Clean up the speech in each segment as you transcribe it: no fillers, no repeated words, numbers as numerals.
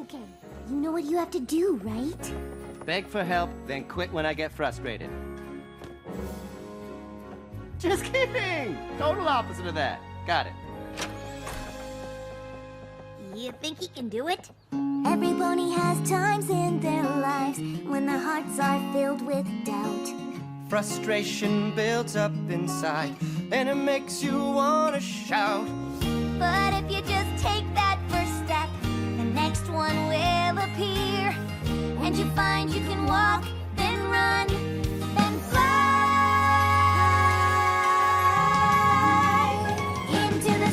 Okay, you know what you have to do, right? Beg for help, then quit when I get frustrated. Just kidding! Total opposite of that. Got it. You think he can do it? Every pony has times in their lives when their hearts are filled with doubt. Frustration builds up inside, and it makes you want to shout. But if you just take that first step, the next one will appear. And you find you can walk, then run, then fly. Into the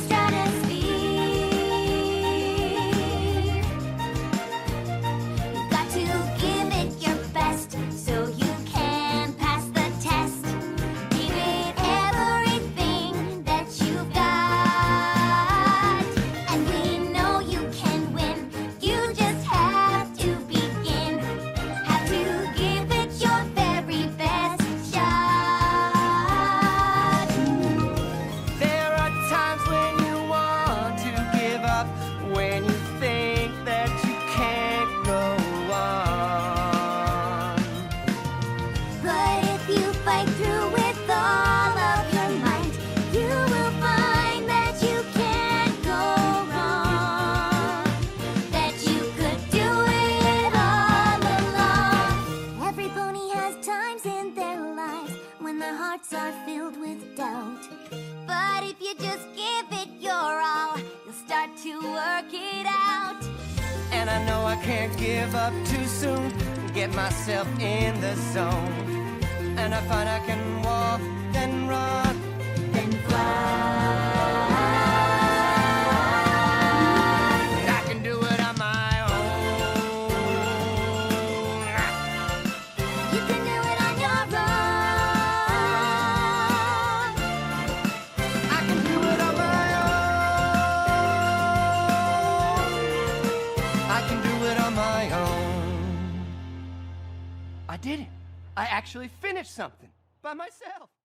stratosphere. You've got to give it your best so you can pass the test. Give it everything that you've got. And we know you can win. You just have to begin. Have to give it your very best shot. There are times when you want to give up, when you think that you can't go on. But if you fight through with all of your might, you will find that you can't go wrong. That you could do it all along. Every pony has times in their lives when their hearts are filled with doubt. But if you just give it your all, you'll start to work it out. And I know I can't give up too soon. Get myself in the zone. And I find I can walk, then run, Then fly. I can do it on my own. You can do it on your own. I can do it on my own. I can do it on my own. I did it. I actually finished something by myself.